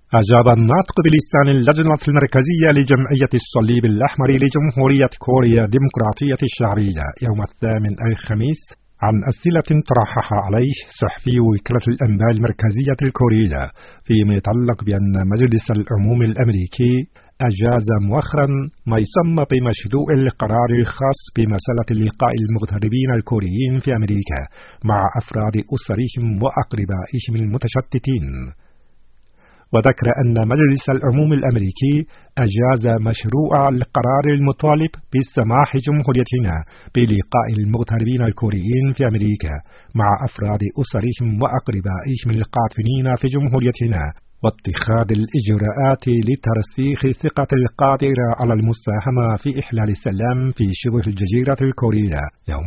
أجاب الناطق بلسان اللجنة المركزية لجمعية الصليب الأحمر لجمهورية كوريا الديمقراطية الشعبية يوم 8 الخميس عن أسئلة طرحها عليه صحفي وكالة الأنباء المركزية الكورية فيما يتعلق بأن مجلس العموم الأمريكي أجاز مؤخرا ما يسمى بمشروع القرار الخاص بمسألة لقاء المغتربين الكوريين في أمريكا مع أفراد أسرهم وأقربائهم المتشتتين. وذكر أن مجلس العموم الأمريكي أجاز مشروع القرار المطالب بسماح جمهوريتنا بلقاء المغتربين الكوريين في أمريكا مع أفراد أسرهم وأقربائهم القاطنين في جمهوريتنا واتخاذ الإجراءات لترسيخ ثقة القادرة على المساهمة في إحلال السلام في شبه الجزيرة الكورية يوم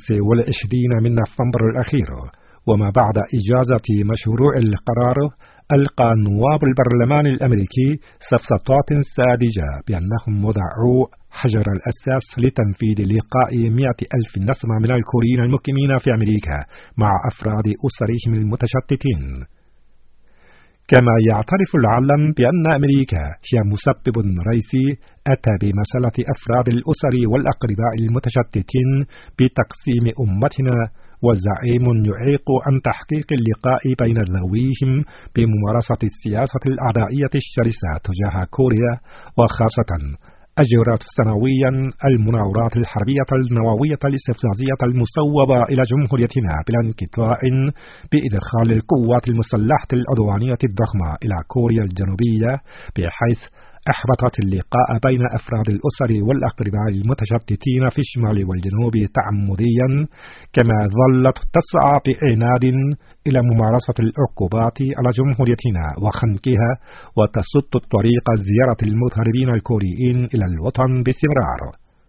29 من نوفمبر الأخير. وما بعد إجازة مشروع القرار ألقى نواب البرلمان الأمريكي سفسطات ساذجة بأنهم وضعوا حجر الأساس لتنفيذ لقاء 100,000 نسمة من الكوريين المقيمين في أمريكا مع أفراد أسرهم المتشتتين. كما يعترف العالم بأن أمريكا هي مسبب رئيسي أتى بمسألة أفراد الأسر والأقرباء المتشتتين بتقسيم أمتنا، وزعيم يعيق عن تحقيق اللقاء بين ذويهم بممارسة السياسة الأعدائية الشرسة تجاه كوريا، وخاصة أجرت سنويا المناورات الحربية النووية الاستفزازية المصوبة إلى جمهوريتنا بلا انقطاع بإدخال القوات المسلحة العدوانية الضخمة إلى كوريا الجنوبية، بحيث أحبطت اللقاء بين أفراد الأسر والأقرباء المتشتتين في الشمال والجنوب تعمديا، كما ظلت تسعى بعناد إلى ممارسة العقوبات على جمهوريتنا وخنقها وتسد الطريق زيارة المغتربين الكوريين إلى الوطن باستمرار.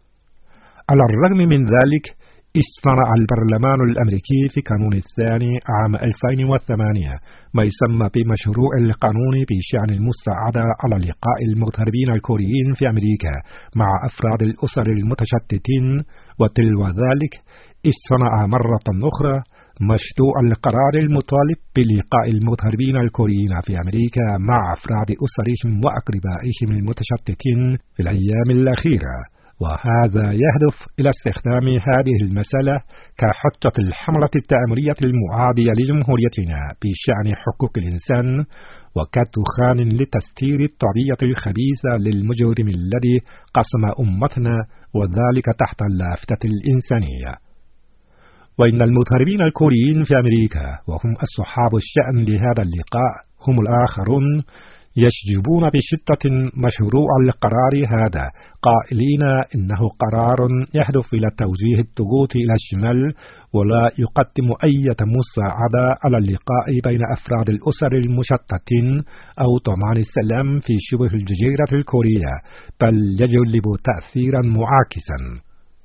على الرغم من ذلك، اصطنع البرلمان الأمريكي في قانون الثاني عام 2008 ما يسمى بمشروع القانون بشأن المساعدة على لقاء المغتربين الكوريين في أمريكا مع أفراد الأسر المتشتتين، وتلو ذلك اصطنع مرة أخرى مشروع القرار المطالب بلقاء المغتربين الكوريين في أمريكا مع أفراد أسرهم وأقربائهم المتشتتين في الأيام الأخيرة، وهذا يهدف إلى استخدام هذه المسألة كحجة الحملة التآمرية المعادية لجمهوريتنا بشأن حقوق الإنسان وكدخان لتستير الطبيعة الخبيثة للمجرم الذي قسم أمتنا، وذلك تحت اللافتة الإنسانية. وإن المغتربين الكوريين في أمريكا وهم أصحاب الشأن لهذا اللقاء هم الآخرون يشجبون بشدة مشروع القرار هذا، قائلين إنه قرار يهدف إلى توجيه الضغوط إلى الشمال ولا يقدم أي مساعدة على اللقاء بين أفراد الأسر المشتتين أو ضمان السلام في شبه الجزيرة الكورية، بل يجلب تأثيرا معاكسا.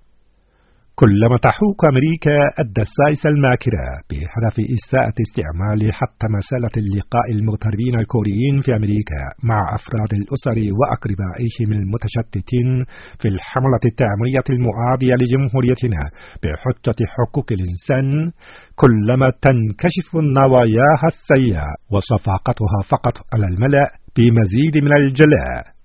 كلما تحوك أمريكا الدسائس الماكرة بهدف إساءة استعمال حتى مسألة اللقاء المغتربين الكوريين في أمريكا مع أفراد الأسر وأقربائهم المتشتتين في الحملة التآمرية المعادية لجمهوريتنا بحجة حقوق الإنسان، كلما تنكشف نواياها السيئة وصفاقتها فقط على الملأ بمزيد من الجلاء.